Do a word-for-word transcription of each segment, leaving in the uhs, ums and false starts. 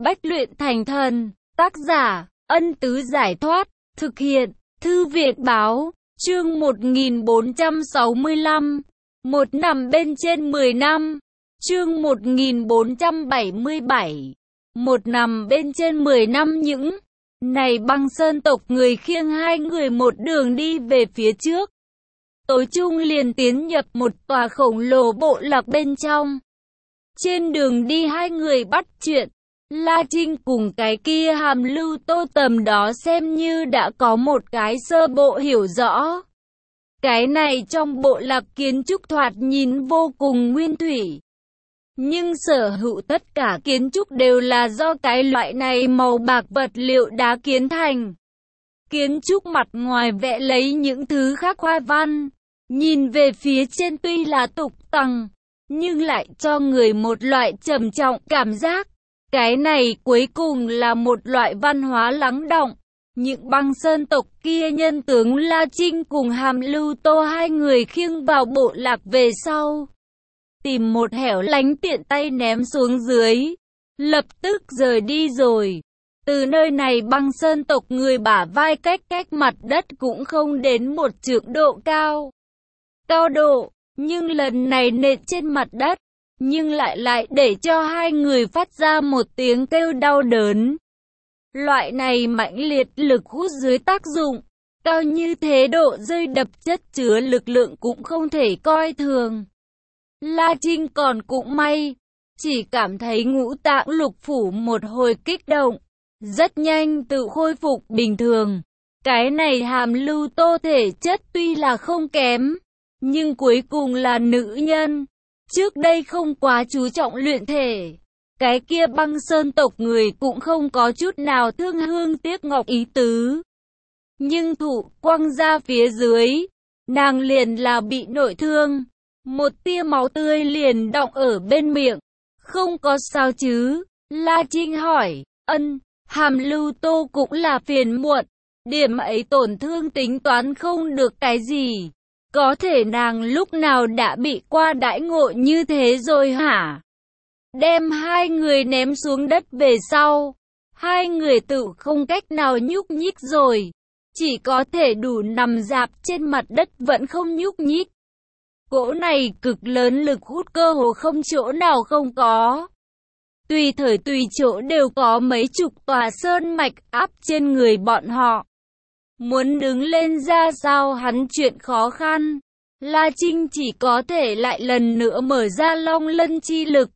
Bách luyện thành thần. Tác giả, Ân Tứ Giải Thoát. Thực hiện, Thư viện Báo. Chương một nghìn bốn trăm sáu mươi lăm. Một nằm bên trên mười năm. Chương một nghìn bốn trăm bảy mươi bảy. Một nằm bên trên mười năm những. Này Băng Sơn tộc người khiêng hai người một đường đi về phía trước. Tối trung liền tiến nhập một tòa khổng lồ bộ lạc bên trong. Trên đường đi hai người bắt chuyện. La Trinh cùng cái kia Hàm Lưu Tô tầm đó xem như đã có một cái sơ bộ hiểu rõ. Cái này trong bộ lạc kiến trúc thoạt nhìn vô cùng nguyên thủy. Nhưng sở hữu tất cả kiến trúc đều là do cái loại này màu bạc vật liệu đá kiến thành. Kiến trúc mặt ngoài vẽ lấy những thứ khắc hoa văn. Nhìn về phía trên tuy là tục tằng, nhưng lại cho người một loại trầm trọng cảm giác. Cái này cuối cùng là một loại văn hóa lắng đọng. Những Băng Sơn tộc kia nhân tướng La Trinh cùng Hàm Lưu Tô hai người khiêng vào bộ lạc về sau. Tìm một hẻo lánh tiện tay ném xuống dưới. Lập tức rời đi rồi. Từ nơi này Băng Sơn tộc người bả vai cách cách mặt đất cũng không đến một trượng độ cao. Cao độ, nhưng lần này nện trên mặt đất. Nhưng lại lại để cho hai người phát ra một tiếng kêu đau đớn. Loại này mãnh liệt lực hút dưới tác dụng, cao như thế độ rơi đập chất chứa lực lượng cũng không thể coi thường. La Trinh còn cũng may, chỉ cảm thấy ngũ tạng lục phủ một hồi kích động, rất nhanh tự khôi phục bình thường. Cái này Hàm Lưu Tô thể chất tuy là không kém, nhưng cuối cùng là nữ nhân. Trước đây không quá chú trọng luyện thể. Cái kia Băng Sơn tộc người cũng không có chút nào thương hương tiếc ngọc ý tứ. Nhưng thủ quăng ra phía dưới, nàng liền là bị nội thương. Một tia máu tươi liền đọng ở bên miệng. Không có sao chứ? La Trinh hỏi. Ân, Hàm Lưu Tô cũng là phiền muộn. Điểm ấy tổn thương tính toán không được cái gì. Có thể nàng lúc nào đã bị qua đãi ngộ như thế rồi hả? Đem hai người ném xuống đất về sau. Hai người tự không cách nào nhúc nhích rồi. Chỉ có thể đủ nằm rạp trên mặt đất vẫn không nhúc nhích. Cỗ này cực lớn lực hút cơ hồ không chỗ nào không có. Tùy thời tùy chỗ đều có mấy chục tòa sơn mạch áp trên người bọn họ. Muốn đứng lên ra sao hắn chuyện khó khăn. La Trinh chỉ có thể lại lần nữa mở ra Long Lân chi lực.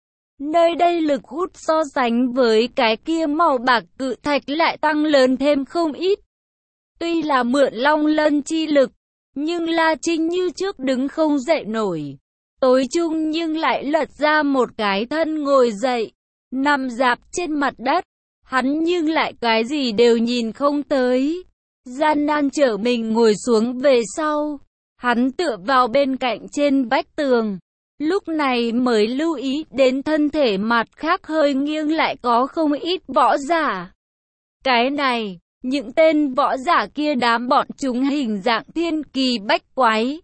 Nơi đây lực hút so sánh với cái kia màu bạc cự thạch lại tăng lớn thêm không ít. Tuy là mượn Long Lân chi lực, nhưng La Trinh như trước đứng không dậy nổi. Tối trung nhưng lại lật ra một cái thân ngồi dậy, nằm rạp trên mặt đất. Hắn nhưng lại cái gì đều nhìn không tới. Gian nan trở mình ngồi xuống về sau. Hắn tựa vào bên cạnh trên vách tường. Lúc này mới lưu ý đến thân thể mặt khác hơi nghiêng lại có không ít võ giả. Cái này, những tên võ giả kia đám bọn chúng hình dạng thiên kỳ bách quái.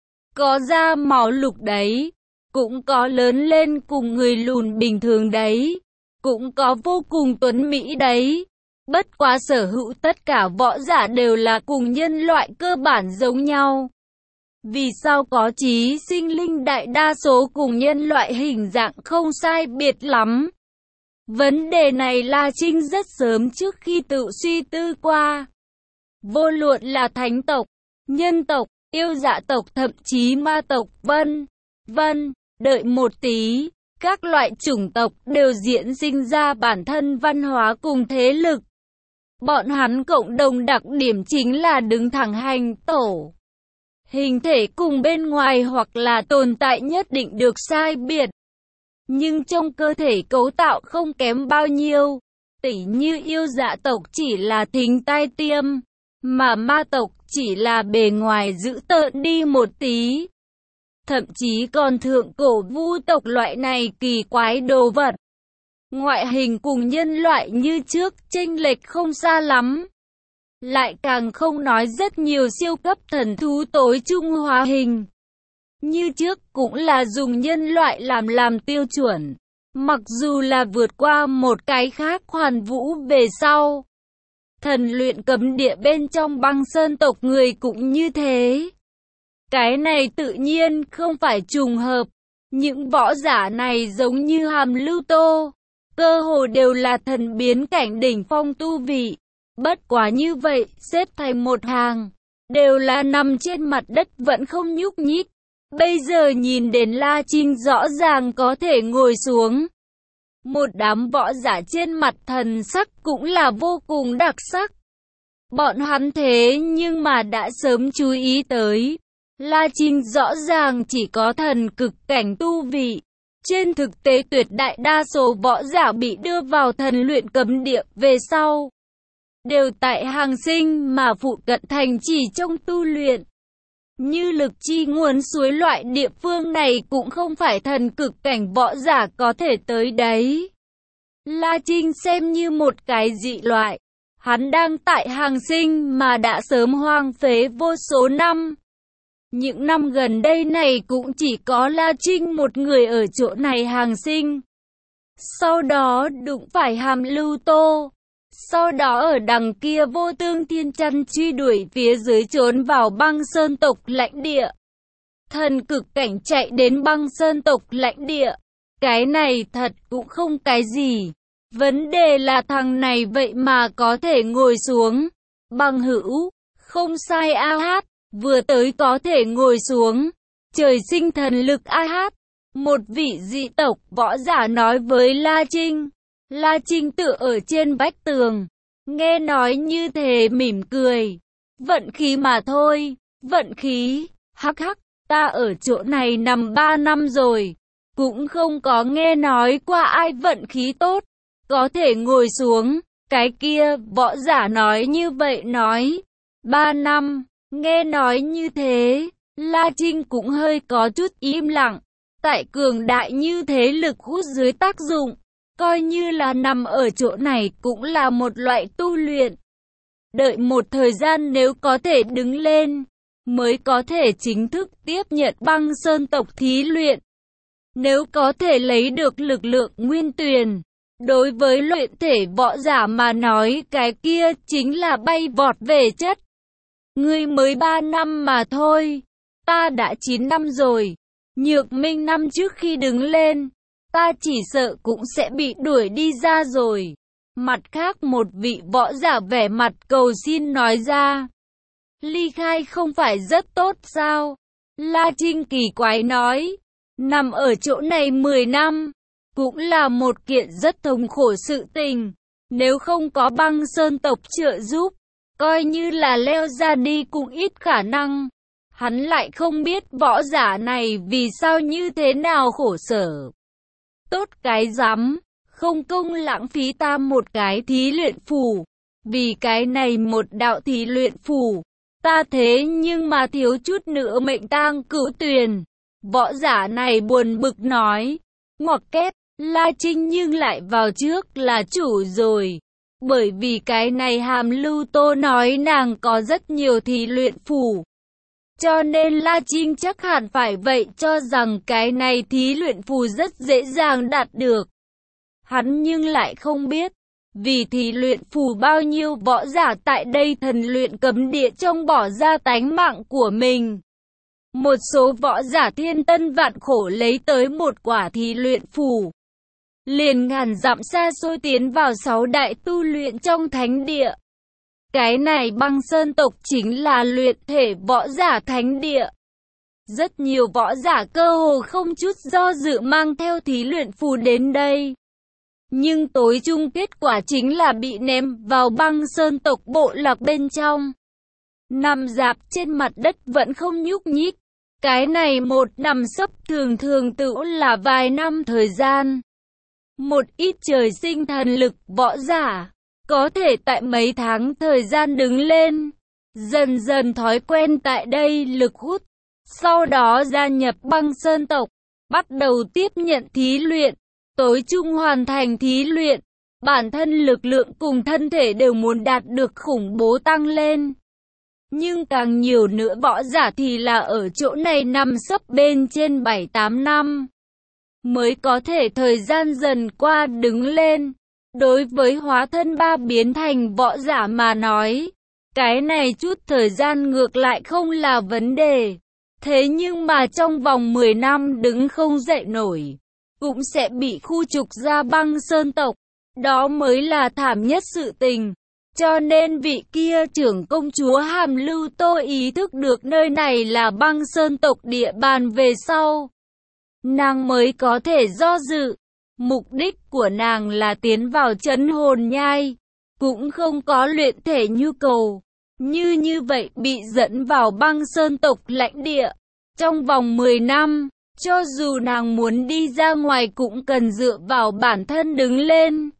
Có da màu lục đấy, cũng có lớn lên cùng người lùn bình thường đấy, cũng có vô cùng tuấn mỹ đấy. Bất quá sở hữu tất cả võ giả đều là cùng nhân loại cơ bản giống nhau. Vì sao có trí sinh linh đại đa số cùng nhân loại hình dạng không sai biệt lắm? Vấn đề này La Trinh rất sớm trước khi tự suy tư qua. Vô luận là thánh tộc, nhân tộc, yêu dạ tộc thậm chí ma tộc vân vân, đợi một tí, các loại chủng tộc đều diễn sinh ra bản thân văn hóa cùng thế lực. Bọn hắn cộng đồng đặc điểm chính là đứng thẳng hành tổ. Hình thể cùng bên ngoài hoặc là tồn tại nhất định được sai biệt. Nhưng trong cơ thể cấu tạo không kém bao nhiêu. Tỉ như yêu dạ tộc chỉ là thính tai tiêm, mà ma tộc chỉ là bề ngoài dữ tợn đi một tí. Thậm chí còn thượng cổ vu tộc loại này kỳ quái đồ vật. Ngoại hình cùng nhân loại như trước chênh lệch không xa lắm. Lại càng không nói rất nhiều siêu cấp thần thú tối trung hóa hình. Như trước cũng là dùng nhân loại làm làm tiêu chuẩn. Mặc dù là vượt qua một cái khác hoàn vũ về sau. Thần luyện cấm địa bên trong băng sơn tộc người cũng như thế. Cái này tự nhiên không phải trùng hợp. Những võ giả này giống như Hàm Lưu Tô, cơ hồ đều là thần biến cảnh đỉnh phong tu vị. Bất quá như vậy, xếp thành một hàng, đều là nằm trên mặt đất vẫn không nhúc nhích. Bây giờ nhìn đến La Trinh rõ ràng có thể ngồi xuống. Một đám võ giả trên mặt thần sắc cũng là vô cùng đặc sắc. Bọn hắn thế nhưng mà đã sớm chú ý tới. La Trinh rõ ràng chỉ có thần cực cảnh tu vị. Trên thực tế tuyệt đại đa số võ giả bị đưa vào thần luyện cấm địa về sau, đều tại hàng sinh mà phụ cận thành chỉ trong tu luyện. Như lực chi nguồn suối loại địa phương này cũng không phải thần cực cảnh võ giả có thể tới đấy. La Trinh xem như một cái dị loại. Hắn đang tại hàng sinh mà đã sớm hoang phế vô số năm. Những năm gần đây này cũng chỉ có La Trinh một người ở chỗ này hàng sinh. Sau đó đụng phải Hàm Lưu Tô. Sau đó ở đằng kia Vô Tương Thiên Chăn truy đuổi phía dưới trốn vào băng sơn tộc lãnh địa. Thần cực cảnh chạy đến băng sơn tộc lãnh địa. Cái này thật cũng không cái gì. Vấn đề là thằng này vậy mà có thể ngồi xuống. Bằng hữu, không sai a hát, vừa tới có thể ngồi xuống. Trời sinh thần lực a hát. Một vị dị tộc võ giả nói với La Trinh. La Trinh tựa ở trên vách tường. Nghe nói như thế mỉm cười. Vận khí mà thôi, vận khí, hắc hắc, ta ở chỗ này nằm ba năm rồi. Cũng không có nghe nói qua ai vận khí tốt, có thể ngồi xuống. Cái kia, võ giả nói như vậy nói. Ba năm, nghe nói như thế, La Trinh cũng hơi có chút im lặng. Tại cường đại như thế lực hút dưới tác dụng, coi như là nằm ở chỗ này cũng là một loại tu luyện. Đợi một thời gian nếu có thể đứng lên, mới có thể chính thức tiếp nhận băng sơn tộc thí luyện. Nếu có thể lấy được lực lượng nguyên tuyền, đối với luyện thể võ giả mà nói cái kia chính là bay vọt về chất. Ngươi mới ba năm mà thôi, ta đã chín năm rồi. Nhược Minh năm trước khi đứng lên, ta chỉ sợ cũng sẽ bị đuổi đi ra rồi. Mặt khác một vị võ giả vẻ mặt cầu xin nói ra. Ly khai không phải rất tốt sao? La Trinh kỳ quái nói. Nằm ở chỗ này mười năm, cũng là một kiện rất thống khổ sự tình. Nếu không có băng sơn tộc trợ giúp, coi như là leo ra đi cũng ít khả năng. Hắn lại không biết võ giả này vì sao như thế nào khổ sở. Tốt cái rắm, không công lãng phí ta một cái thí luyện phù. Vì cái này một đạo thí luyện phù, ta thế nhưng mà thiếu chút nữa mệnh tang cửu tuyền. Võ giả này buồn bực nói. Ngoặc kép, La Trinh nhưng lại vào trước là chủ rồi. Bởi vì cái này Hàm Lưu Tô nói nàng có rất nhiều thí luyện phù. Cho nên La Trinh chắc hẳn phải vậy cho rằng cái này thí luyện phù rất dễ dàng đạt được. Hắn nhưng lại không biết, vì thí luyện phù bao nhiêu võ giả tại đây thần luyện cấm địa trong bỏ ra tánh mạng của mình. Một số võ giả thiên tân vạn khổ lấy tới một quả thí luyện phù, liền ngàn dặm xa xôi tiến vào sáu đại tu luyện trong thánh địa. Cái này băng sơn tộc chính là luyện thể võ giả thánh địa. Rất nhiều võ giả cơ hồ không chút do dự mang theo thí luyện phù đến đây. Nhưng tối chung kết quả chính là bị ném vào băng sơn tộc bộ lạc bên trong. Nằm rạp trên mặt đất vẫn không nhúc nhích. Cái này một nằm sấp thường thường tự là vài năm thời gian. Một ít trời sinh thần lực võ giả, có thể tại mấy tháng thời gian đứng lên, dần dần thói quen tại đây lực hút, sau đó gia nhập băng sơn tộc, bắt đầu tiếp nhận thí luyện, tối trung hoàn thành thí luyện, bản thân lực lượng cùng thân thể đều muốn đạt được khủng bố tăng lên. Nhưng càng nhiều nữa võ giả thì là ở chỗ này nằm sấp bên trên bảy tám năm. mới có thể thời gian dần qua đứng lên. Đối với hóa thân ba biến thành võ giả mà nói, cái này chút thời gian ngược lại không là vấn đề. Thế nhưng mà trong vòng mười năm đứng không dậy nổi, cũng sẽ bị khu trục ra Băng Sơn tộc. Đó mới là thảm nhất sự tình. Cho nên vị kia trưởng công chúa Hàm Lưu Tô ý thức được nơi này là Băng Sơn tộc địa bàn về sau, nàng mới có thể do dự. Mục đích của nàng là tiến vào trấn hồn nhai, cũng không có luyện thể nhu cầu. Như như vậy bị dẫn vào Băng Sơn tộc lãnh địa. Trong vòng mười năm, cho dù nàng muốn đi ra ngoài cũng cần dựa vào bản thân đứng lên.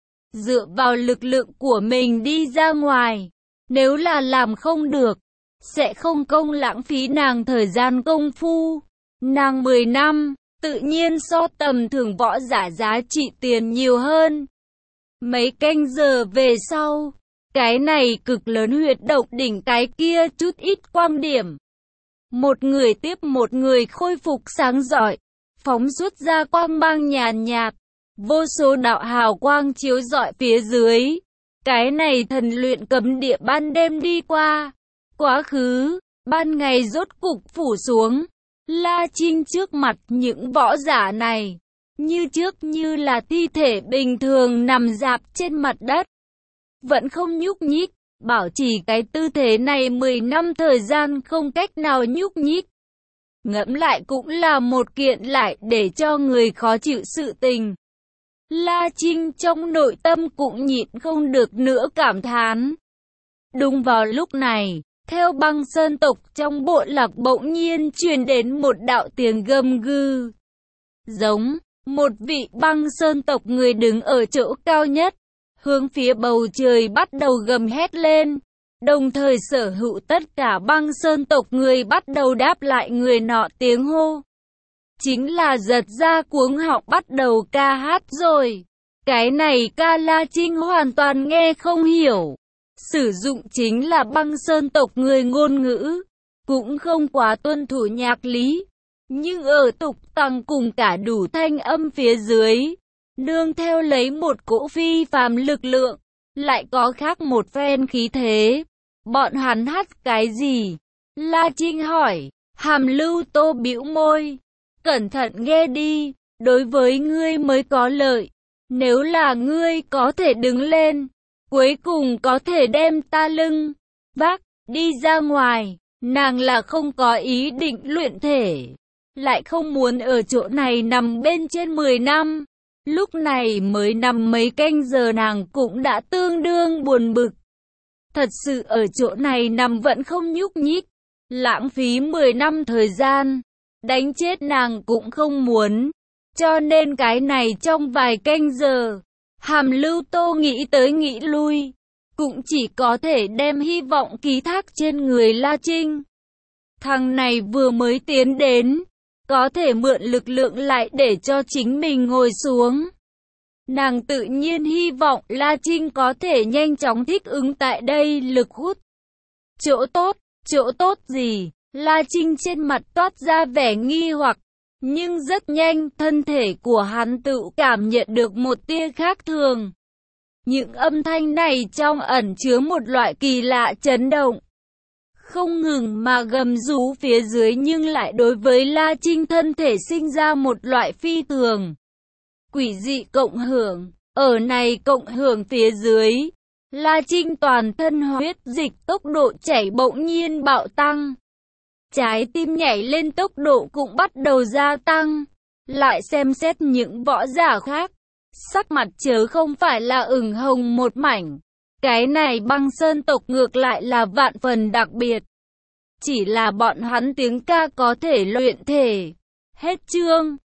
Dựa vào lực lượng của mình đi ra ngoài. Nếu là làm không được, sẽ không công lãng phí nàng thời gian công phu. Nàng mười năm, tự nhiên so tầm thường võ giả giá trị tiền nhiều hơn. Mấy canh giờ về sau, cái này cực lớn huyệt động đỉnh cái kia chút ít quang điểm. Một người tiếp một người khôi phục sáng rọi, phóng xuất ra quang mang nhàn nhạt, vô số đạo hào quang chiếu rọi phía dưới. Cái này thần luyện cấm địa ban đêm đi qua, quá khứ, ban ngày rốt cục phủ xuống. La Trinh trước mặt những võ giả này, như trước như là thi thể bình thường nằm rạp trên mặt đất, vẫn không nhúc nhích, bảo trì cái tư thế này mười năm thời gian không cách nào nhúc nhích. Ngẫm lại cũng là một kiện lại để cho người khó chịu sự tình. La Trinh trong nội tâm cũng nhịn không được nữa cảm thán. Đúng vào lúc này, theo Băng Sơn tộc trong bộ lạc bỗng nhiên truyền đến một đạo tiếng gầm gừ. Giống, một vị Băng Sơn tộc người đứng ở chỗ cao nhất, hướng phía bầu trời bắt đầu gầm hét lên. Đồng thời sở hữu tất cả Băng Sơn tộc người bắt đầu đáp lại người nọ tiếng hô. Chính là giật ra cuống họng bắt đầu ca hát rồi. Cái này ca La Trinh hoàn toàn nghe không hiểu. Sử dụng chính là Băng Sơn tộc người ngôn ngữ, cũng không quá tuân thủ nhạc lý. Nhưng ở tục tằng cùng cả đủ thanh âm phía dưới, nương theo lấy một cỗ phi phàm lực lượng, lại có khác một phen khí thế. Bọn hắn hát cái gì? La Trinh hỏi. Hàm Lưu Tô bĩu môi. Cẩn thận nghe đi, đối với ngươi mới có lợi. Nếu là ngươi có thể đứng lên, cuối cùng có thể đem ta lưng vác đi ra ngoài. Nàng là không có ý định luyện thể, lại không muốn ở chỗ này nằm bên trên mười năm. Lúc này mới nằm mấy canh giờ nàng cũng đã tương đương buồn bực. Thật sự ở chỗ này nằm vẫn không nhúc nhích, lãng phí mười năm thời gian, đánh chết nàng cũng không muốn. Cho nên cái này trong vài canh giờ, Hàm Lưu Tô nghĩ tới nghĩ lui, cũng chỉ có thể đem hy vọng ký thác trên người La Trinh. Thằng này vừa mới tiến đến, có thể mượn lực lượng lại để cho chính mình ngồi xuống. Nàng tự nhiên hy vọng La Trinh có thể nhanh chóng thích ứng tại đây lực hút. Chỗ tốt, chỗ tốt gì? La Trinh trên mặt toát ra vẻ nghi hoặc, nhưng rất nhanh thân thể của hắn tự cảm nhận được một tia khác thường. Những âm thanh này trong ẩn chứa một loại kỳ lạ chấn động, không ngừng mà gầm rú phía dưới, nhưng lại đối với La Trinh thân thể sinh ra một loại phi thường quỷ dị cộng hưởng. Ở này cộng hưởng phía dưới, La Trinh toàn thân huyết dịch tốc độ chảy bỗng nhiên bạo tăng. Trái tim nhảy lên tốc độ cũng bắt đầu gia tăng. Lại xem xét những võ giả khác, sắc mặt chớ không phải là ửng hồng một mảnh. Cái này Băng Sơn tộc ngược lại là vạn phần đặc biệt. Chỉ là bọn hắn tiếng ca có thể luyện thể. Hết chương.